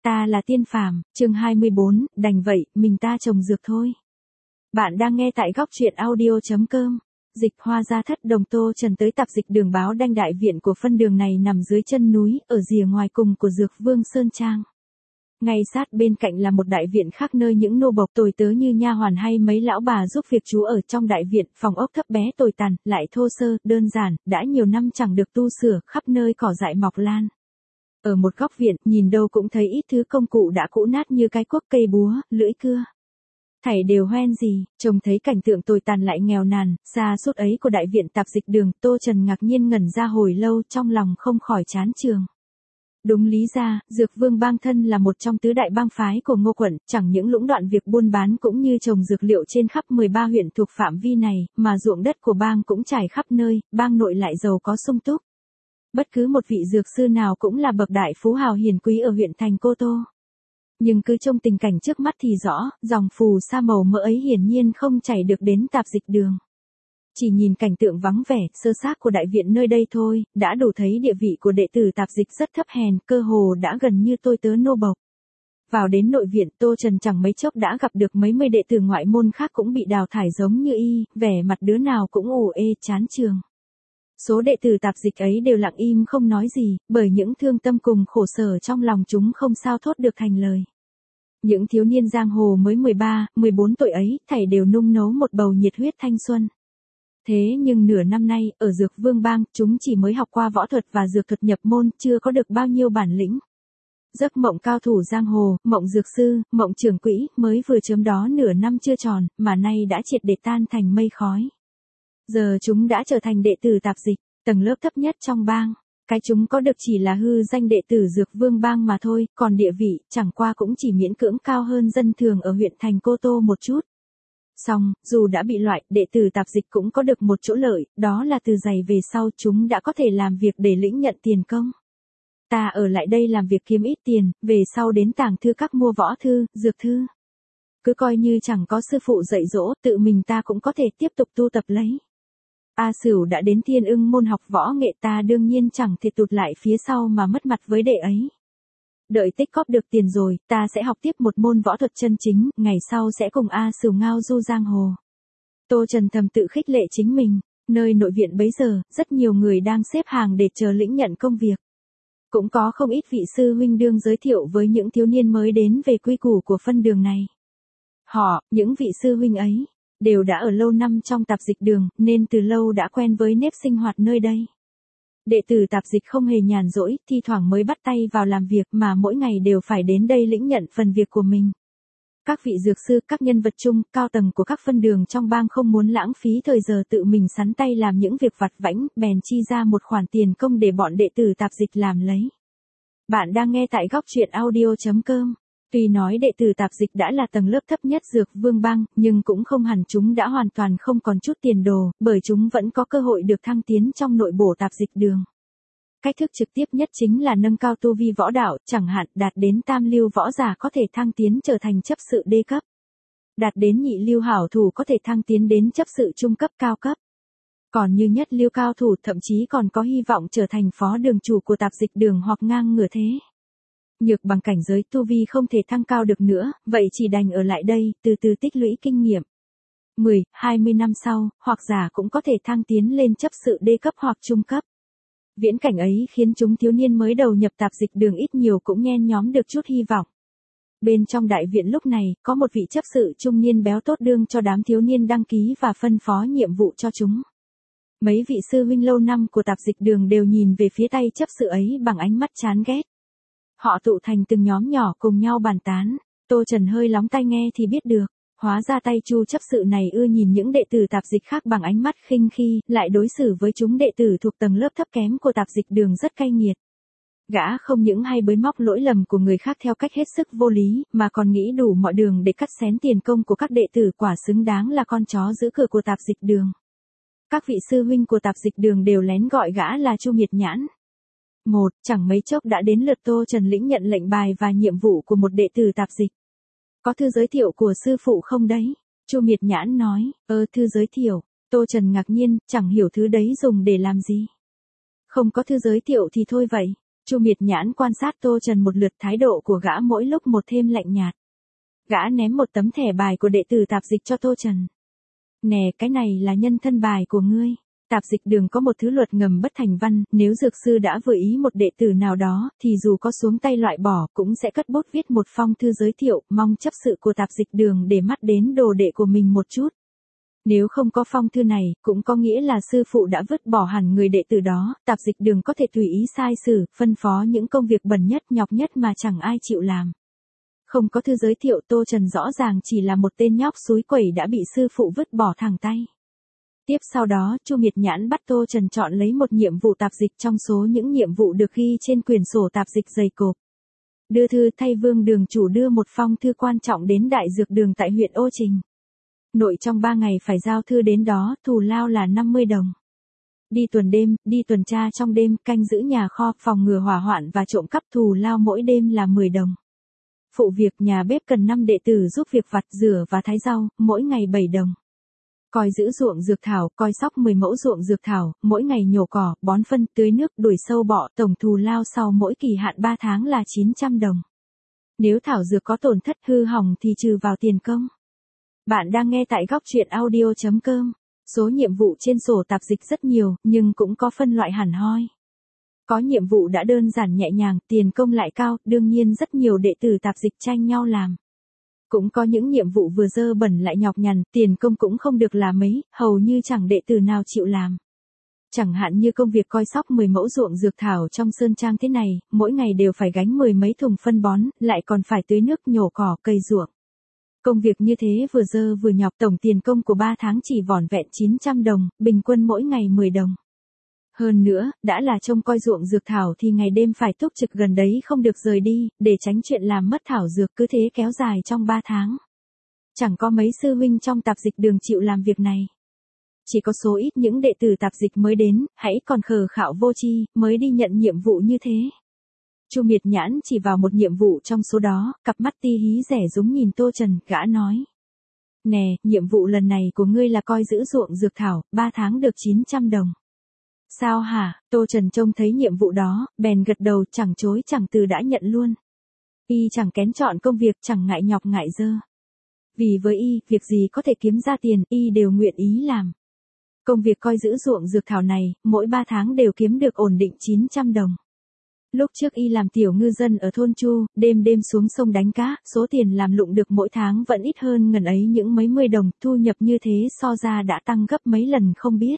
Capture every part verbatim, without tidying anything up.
Ta là Tiên Phàm, chương hai mươi bốn, đành vậy, mình ta trồng dược thôi. Bạn đang nghe tại góc truyện audio.com. Dịch Hoa Gia Thất Đồng Tô Trần tới tạp dịch đường báo đanh đại viện của phân đường này nằm dưới chân núi, ở rìa ngoài cùng của Dược Vương Sơn Trang. Ngay sát bên cạnh là một đại viện khác nơi những nô bộc tồi tớ như nha hoàn hay mấy lão bà giúp việc chú ở trong đại viện, phòng ốc thấp bé tồi tàn, lại thô sơ, đơn giản, đã nhiều năm chẳng được tu sửa, khắp nơi cỏ dại mọc lan. Ở một góc viện, nhìn đâu cũng thấy ít thứ công cụ đã cũ nát như cái cuốc, cây búa, lưỡi cưa. Thảy đều hoen gì, trông thấy cảnh tượng tồi tàn lại nghèo nàn, xa suốt ấy của đại viện tạp dịch đường, Tô Trần ngạc nhiên ngẩn ra hồi lâu, trong lòng không khỏi chán chường. Đúng lý ra, Dược Vương Bang thân là một trong tứ đại bang phái của Ngô quận, chẳng những lũng đoạn việc buôn bán cũng như trồng dược liệu trên khắp mười ba huyện thuộc phạm vi này, mà ruộng đất của bang cũng trải khắp nơi, bang nội lại giàu có sung túc. Bất cứ một vị dược sư nào cũng là bậc đại phú hào hiền quý ở huyện thành Cô Tô. Nhưng cứ trông tình cảnh trước mắt thì rõ, dòng phù sa màu mỡ ấy hiển nhiên không chảy được đến tạp dịch đường. Chỉ nhìn cảnh tượng vắng vẻ, sơ xác của đại viện nơi đây thôi, đã đủ thấy địa vị của đệ tử tạp dịch rất thấp hèn, cơ hồ đã gần như tôi tớ nô bộc. Vào đến nội viện, Tô Trần chẳng mấy chốc đã gặp được mấy mươi đệ tử ngoại môn khác cũng bị đào thải giống như y, vẻ mặt đứa nào cũng ủ ê chán chường. Số đệ tử tạp dịch ấy đều lặng im không nói gì, bởi những thương tâm cùng khổ sở trong lòng chúng không sao thốt được thành lời. Những thiếu niên giang hồ mới mười ba, mười bốn tuổi ấy, thảy đều nung nấu một bầu nhiệt huyết thanh xuân. Thế nhưng nửa năm nay, ở Dược Vương Bang, chúng chỉ mới học qua võ thuật và dược thuật nhập môn, chưa có được bao nhiêu bản lĩnh. Giấc mộng cao thủ giang hồ, mộng dược sư, mộng trưởng quỹ, mới vừa chớm đó nửa năm chưa tròn, mà nay đã triệt để tan thành mây khói. Giờ chúng đã trở thành đệ tử tạp dịch, tầng lớp thấp nhất trong bang. Cái chúng có được chỉ là hư danh đệ tử Dược Vương Bang mà thôi, còn địa vị, chẳng qua cũng chỉ miễn cưỡng cao hơn dân thường ở huyện thành Cô Tô một chút. Song, dù đã bị loại, đệ tử tạp dịch cũng có được một chỗ lợi, đó là từ giày về sau chúng đã có thể làm việc để lĩnh nhận tiền công. Ta ở lại đây làm việc kiếm ít tiền, về sau đến tàng thư các mua võ thư, dược thư. Cứ coi như chẳng có sư phụ dạy dỗ, tự mình ta cũng có thể tiếp tục tu tập lấy. A Sửu đã đến Thiên Ưng môn học võ nghệ, ta đương nhiên chẳng thể tụt lại phía sau mà mất mặt với đệ ấy. Đợi tích cóp được tiền rồi, ta sẽ học tiếp một môn võ thuật chân chính, ngày sau sẽ cùng A Sửu ngao du giang hồ. Tô Trần thầm tự khích lệ chính mình, nơi nội viện bấy giờ, rất nhiều người đang xếp hàng để chờ lĩnh nhận công việc. Cũng có không ít vị sư huynh đương giới thiệu với những thiếu niên mới đến về quy củ của phân đường này. Họ, những vị sư huynh ấy, đều đã ở lâu năm trong tạp dịch đường, nên từ lâu đã quen với nếp sinh hoạt nơi đây. Đệ tử tạp dịch không hề nhàn rỗi, thi thoảng mới bắt tay vào làm việc mà mỗi ngày đều phải đến đây lĩnh nhận phần việc của mình. Các vị dược sư, các nhân vật chung, cao tầng của các phân đường trong bang không muốn lãng phí thời giờ tự mình sắn tay làm những việc vặt vãnh, bèn chi ra một khoản tiền công để bọn đệ tử tạp dịch làm lấy. Bạn đang nghe tại góc truyện audio.com. Tuy nói đệ tử tạp dịch đã là tầng lớp thấp nhất Dược Vương Bang, nhưng cũng không hẳn chúng đã hoàn toàn không còn chút tiền đồ, bởi chúng vẫn có cơ hội được thăng tiến trong nội bộ tạp dịch đường. Cách thức trực tiếp nhất chính là nâng cao tu vi võ đạo, chẳng hạn đạt đến tam lưu võ giả có thể thăng tiến trở thành chấp sự đê cấp. Đạt đến nhị lưu hảo thủ có thể thăng tiến đến chấp sự trung cấp cao cấp. Còn như nhất lưu cao thủ thậm chí còn có hy vọng trở thành phó đường chủ của tạp dịch đường hoặc ngang ngửa thế. Nhược bằng cảnh giới tu vi không thể thăng cao được nữa, vậy chỉ đành ở lại đây, từ từ tích lũy kinh nghiệm. mười, hai mươi năm sau, hoặc giả cũng có thể thăng tiến lên chấp sự đê cấp hoặc trung cấp. Viễn cảnh ấy khiến chúng thiếu niên mới đầu nhập tạp dịch đường ít nhiều cũng nhen nhóm được chút hy vọng. Bên trong đại viện lúc này, có một vị chấp sự trung niên béo tốt đương cho đám thiếu niên đăng ký và phân phó nhiệm vụ cho chúng. Mấy vị sư huynh lâu năm của tạp dịch đường đều nhìn về phía tay chấp sự ấy bằng ánh mắt chán ghét. Họ tụ thành từng nhóm nhỏ cùng nhau bàn tán, Tô Trần hơi lóng tai nghe thì biết được, hóa ra tay Chu chấp sự này ưa nhìn những đệ tử tạp dịch khác bằng ánh mắt khinh khi, lại đối xử với chúng đệ tử thuộc tầng lớp thấp kém của tạp dịch đường rất cay nghiệt. Gã không những hay bới móc lỗi lầm của người khác theo cách hết sức vô lý, mà còn nghĩ đủ mọi đường để cắt xén tiền công của các đệ tử, quả xứng đáng là con chó giữ cửa của tạp dịch đường. Các vị sư huynh của tạp dịch đường đều lén gọi gã là Chu Miệt Nhãn. Một, chẳng mấy chốc đã đến lượt Tô Trần lĩnh nhận lệnh bài và nhiệm vụ của một đệ tử tạp dịch. Có thư giới thiệu của sư phụ không đấy? Chu Miệt Nhãn nói, ơ thư giới thiệu. Tô Trần ngạc nhiên, chẳng hiểu thứ đấy dùng để làm gì. Không có thư giới thiệu thì thôi vậy. Chu Miệt Nhãn quan sát Tô Trần một lượt, thái độ của gã mỗi lúc một thêm lạnh nhạt. Gã ném một tấm thẻ bài của đệ tử tạp dịch cho Tô Trần. Nè, cái này là nhân thân bài của ngươi. Tạp dịch đường có một thứ luật ngầm bất thành văn, nếu dược sư đã vừa ý một đệ tử nào đó, thì dù có xuống tay loại bỏ cũng sẽ cất bút viết một phong thư giới thiệu, mong chấp sự của tạp dịch đường để mắt đến đồ đệ của mình một chút. Nếu không có phong thư này, cũng có nghĩa là sư phụ đã vứt bỏ hẳn người đệ tử đó, tạp dịch đường có thể tùy ý sai sử, phân phó những công việc bẩn nhất nhọc nhất mà chẳng ai chịu làm. Không có thư giới thiệu, Tô Trần rõ ràng chỉ là một tên nhóc xúi quẩy đã bị sư phụ vứt bỏ thẳng tay. Tiếp sau đó, Chu Miệt Nhãn bắt Tô Trần chọn lấy một nhiệm vụ tạp dịch trong số những nhiệm vụ được ghi trên quyển sổ tạp dịch dày cộp. Đưa thư thay Vương đường chủ đưa một phong thư quan trọng đến Đại Dược Đường tại huyện Ô Trình. Nội trong ba ngày phải giao thư đến đó, thù lao là năm mươi đồng. Đi tuần đêm, đi tuần tra trong đêm, canh giữ nhà kho, phòng ngừa hỏa hoạn và trộm cắp, thù lao mỗi đêm là mười đồng. Phụ việc nhà bếp cần năm đệ tử giúp việc vặt, rửa và thái rau, mỗi ngày bảy đồng. Coi giữ ruộng dược thảo, coi sóc mười mẫu ruộng dược thảo, mỗi ngày nhổ cỏ, bón phân, tưới nước, đuổi sâu bọ, tổng thù lao sau mỗi kỳ hạn ba tháng là chín trăm đồng. Nếu thảo dược có tổn thất hư hỏng thì trừ vào tiền công. Bạn đang nghe tại góc truyện audio chấm com. Số nhiệm vụ trên sổ tạp dịch rất nhiều, nhưng cũng có phân loại hẳn hoi. Có nhiệm vụ đã đơn giản nhẹ nhàng, tiền công lại cao, đương nhiên rất nhiều đệ tử tạp dịch tranh nhau làm. Cũng có những nhiệm vụ vừa dơ bẩn lại nhọc nhằn, tiền công cũng không được là mấy, hầu như chẳng đệ tử nào chịu làm. Chẳng hạn như công việc coi sóc mười mẫu ruộng dược thảo trong sơn trang thế này, mỗi ngày đều phải gánh mười mấy thùng phân bón, lại còn phải tưới nước, nhổ cỏ, cây ruộng. Công việc như thế vừa dơ vừa nhọc, tổng tiền công của ba tháng chỉ vỏn vẹn chín trăm đồng, bình quân mỗi ngày mười đồng. Hơn nữa, đã là trông coi ruộng dược thảo thì ngày đêm phải túc trực gần đấy không được rời đi, để tránh chuyện làm mất thảo dược, cứ thế kéo dài trong ba tháng. Chẳng có mấy sư huynh trong tạp dịch đường chịu làm việc này. Chỉ có số ít những đệ tử tạp dịch mới đến, hãy còn khờ khạo vô tri, mới đi nhận nhiệm vụ như thế. Chu Miệt Nhãn chỉ vào một nhiệm vụ trong số đó, cặp mắt ti hí rẻ rúng nhìn Tô Trần, gã nói. Nè, nhiệm vụ lần này của ngươi là coi giữ ruộng dược thảo, ba tháng được chín trăm đồng. Sao hả? Tô Trần trông thấy nhiệm vụ đó, bèn gật đầu, chẳng chối chẳng từ đã nhận luôn. Y chẳng kén chọn công việc, chẳng ngại nhọc ngại dơ. Vì với Y, việc gì có thể kiếm ra tiền, Y đều nguyện ý làm. Công việc coi giữ ruộng dược thảo này, mỗi ba tháng đều kiếm được ổn định chín trăm đồng. Lúc trước Y làm tiểu ngư dân ở thôn Chu, đêm đêm xuống sông đánh cá, số tiền làm lụng được mỗi tháng vẫn ít hơn ngần ấy những mấy mươi đồng, thu nhập như thế so ra đã tăng gấp mấy lần không biết.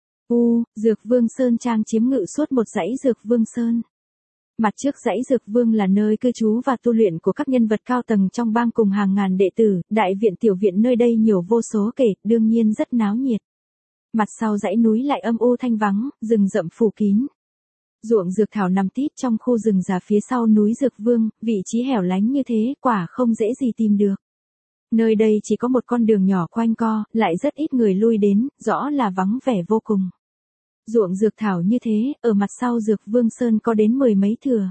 U, Dược Vương Sơn Trang chiếm ngự suốt một dãy Dược Vương Sơn. Mặt trước dãy Dược Vương là nơi cư trú và tu luyện của các nhân vật cao tầng trong bang cùng hàng ngàn đệ tử, đại viện tiểu viện nơi đây nhiều vô số kể, đương nhiên rất náo nhiệt. Mặt sau dãy núi lại âm u thanh vắng, rừng rậm phủ kín. Ruộng dược thảo nằm tít trong khu rừng già phía sau núi Dược Vương, vị trí hẻo lánh như thế, quả không dễ gì tìm được. Nơi đây chỉ có một con đường nhỏ quanh co, lại rất ít người lui đến, rõ là vắng vẻ vô cùng. Ruộng dược thảo như thế, ở mặt sau Dược Vương Sơn có đến mười mấy thửa.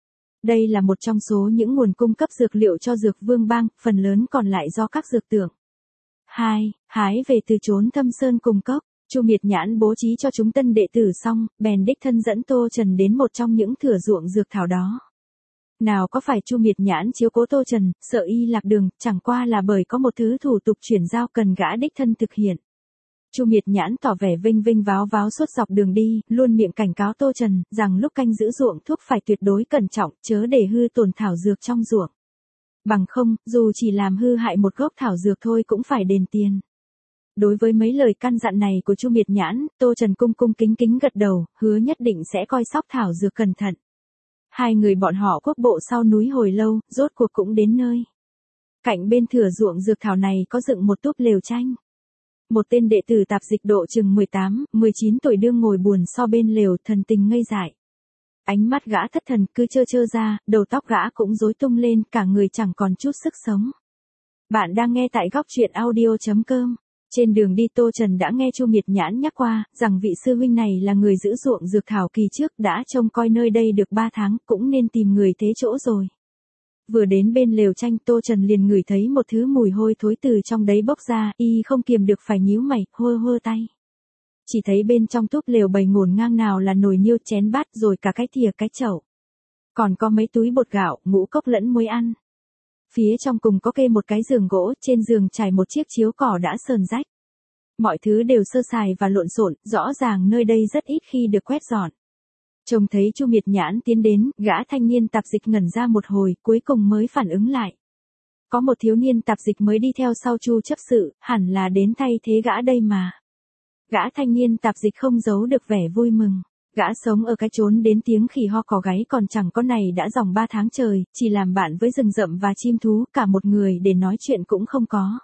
Đây là một trong số những nguồn cung cấp dược liệu cho Dược Vương bang, phần lớn còn lại do các dược tượng. hai. Hái về từ chốn thâm sơn cùng cốc. Chu Miệt Nhãn bố trí cho chúng tân đệ tử xong, bèn đích thân dẫn Tô Trần đến một trong những thửa ruộng dược thảo đó. Nào có phải Chu Miệt Nhãn chiếu cố Tô Trần, sợ Y lạc đường, chẳng qua là bởi có một thứ thủ tục chuyển giao cần gã đích thân thực hiện. Chu Miệt Nhãn tỏ vẻ vinh vinh váo váo suốt dọc đường đi, luôn miệng cảnh cáo Tô Trần, rằng lúc canh giữ ruộng thuốc phải tuyệt đối cẩn trọng, chớ để hư tổn thảo dược trong ruộng. Bằng không, dù chỉ làm hư hại một gốc thảo dược thôi cũng phải đền tiền. Đối với mấy lời căn dặn này của Chu Miệt Nhãn, Tô Trần cung cung kính kính gật đầu, hứa nhất định sẽ coi sóc thảo dược cẩn thận. Hai người bọn họ quốc bộ sau núi hồi lâu, rốt cuộc cũng đến nơi. Cạnh bên thửa ruộng dược thảo này có dựng một túp lều tranh. Một tên đệ tử tạp dịch độ chừng mười tám, mười chín tuổi đương ngồi buồn so bên lều, thần tình ngây dại. Ánh mắt gã thất thần cứ trơ trơ ra, đầu tóc gã cũng rối tung lên, cả người chẳng còn chút sức sống. Bạn đang nghe tại góc truyện audio chấm com. Trên đường đi Tô Trần đã nghe Chu Miệt Nhãn nhắc qua, rằng vị sư huynh này là người giữ ruộng dược thảo kỳ trước đã trông coi nơi đây được ba tháng, cũng nên tìm người thế chỗ rồi. Vừa đến bên lều tranh Tô Trần liền ngửi thấy một thứ mùi hôi thối từ trong đấy bốc ra, Y không kiềm được phải nhíu mày, hơ hơ tay. Chỉ thấy bên trong túp lều bày ngổn ngang nào là nồi niêu chén bát rồi cả cái thìa cái chậu. Còn có mấy túi bột gạo, ngũ cốc lẫn muối ăn. Phía trong cùng có kê một cái giường gỗ, trên giường trải một chiếc chiếu cỏ đã sờn rách. Mọi thứ đều sơ sài và lộn xộn, rõ ràng nơi đây rất ít khi được quét dọn. Trông thấy Chu Miệt Nhãn tiến đến, gã thanh niên tạp dịch ngẩn ra một hồi, cuối cùng mới phản ứng lại. Có một thiếu niên tạp dịch mới đi theo sau Chu chấp sự, hẳn là đến thay thế gã đây mà. Gã thanh niên tạp dịch không giấu được vẻ vui mừng. Gã sống ở cái chốn đến tiếng khỉ ho cò gáy còn chẳng có này đã dòng ba tháng trời, chỉ làm bạn với rừng rậm và chim thú, cả một người để nói chuyện cũng không có.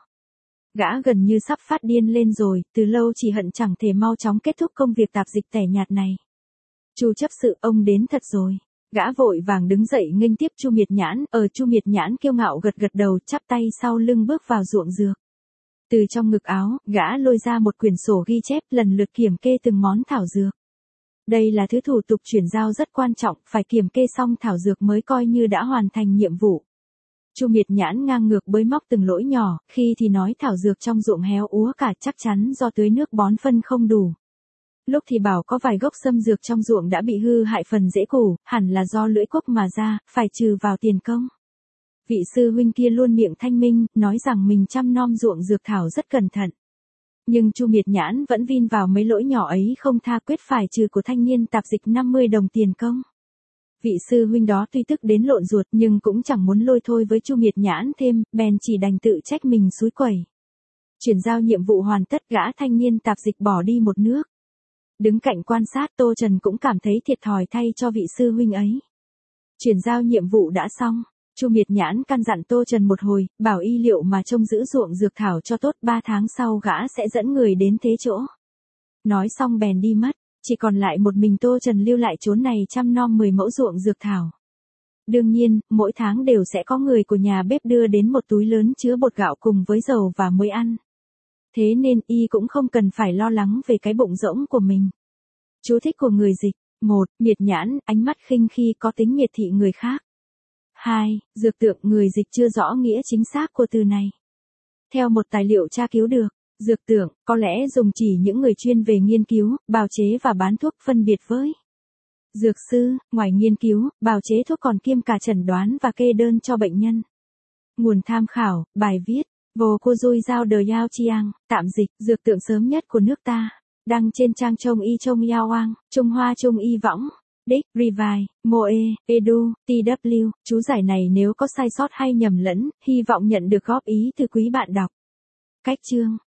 Gã gần như sắp phát điên lên rồi, từ lâu chỉ hận chẳng thể mau chóng kết thúc công việc tạp dịch tẻ nhạt này. Chu chấp sự, ông đến thật rồi. Gã vội vàng đứng dậy nghênh tiếp Chu Miệt Nhãn, ở Chu Miệt Nhãn kiêu ngạo gật gật đầu, chắp tay sau lưng bước vào ruộng dược. Từ trong ngực áo, gã lôi ra một quyển sổ ghi chép, lần lượt kiểm kê từng món thảo dược. Đây là thứ thủ tục chuyển giao rất quan trọng, phải kiểm kê xong thảo dược mới coi như đã hoàn thành nhiệm vụ. Chu Miệt Nhãn ngang ngược bới móc từng lỗi nhỏ, khi thì nói thảo dược trong ruộng héo úa cả, chắc chắn do tưới nước bón phân không đủ. Lúc thì bảo có vài gốc sâm dược trong ruộng đã bị hư hại phần rễ củ, hẳn là do lưỡi cuốc mà ra, phải trừ vào tiền công. Vị sư huynh kia luôn miệng thanh minh, nói rằng mình chăm nom ruộng dược thảo rất cẩn thận. Nhưng Chu Miệt Nhãn vẫn vin vào mấy lỗi nhỏ ấy không tha, quyết phải trừ của thanh niên tạp dịch năm mươi đồng tiền công. Vị sư huynh đó tuy tức đến lộn ruột nhưng cũng chẳng muốn lôi thôi với Chu Miệt Nhãn thêm, bèn chỉ đành tự trách mình xúi quẩy. Chuyển giao nhiệm vụ hoàn tất, gã thanh niên tạp dịch bỏ đi một nước. Đứng cạnh quan sát, Tô Trần cũng cảm thấy thiệt thòi thay cho vị sư huynh ấy. Chuyển giao nhiệm vụ đã xong, Chu Miệt Nhãn căn dặn Tô Trần một hồi, bảo y liệu mà trông giữ ruộng dược thảo cho tốt, ba tháng sau gã sẽ dẫn người đến thế chỗ. Nói xong bèn đi mất, chỉ còn lại một mình Tô Trần lưu lại chốn này chăm nom mười mẫu ruộng dược thảo. Đương nhiên, mỗi tháng đều sẽ có người của nhà bếp đưa đến một túi lớn chứa bột gạo cùng với dầu và muối ăn. Thế nên y cũng không cần phải lo lắng về cái bụng rỗng của mình. Chú thích của người dịch. một. Miệt nhãn, ánh mắt khinh khi có tính miệt thị người khác. hai. Dược tượng, người dịch chưa rõ nghĩa chính xác của từ này. Theo một tài liệu tra cứu được, dược tượng có lẽ dùng chỉ những người chuyên về nghiên cứu, bào chế và bán thuốc, phân biệt với dược sư. Ngoài nghiên cứu, bào chế thuốc còn kiêm cả chẩn đoán và kê đơn cho bệnh nhân. Nguồn tham khảo, bài viết Vô Cô Dui Giao Đời Yao Chiang, tạm dịch, dược tượng sớm nhất của nước ta. Đăng trên trang Trông Y Trông Yao Oang, Trung Hoa Trung Y Võng. Đích, Revise, Moe, Edu, tê vê. Chú giải này nếu có sai sót hay nhầm lẫn, hy vọng nhận được góp ý từ quý bạn đọc. Cách chương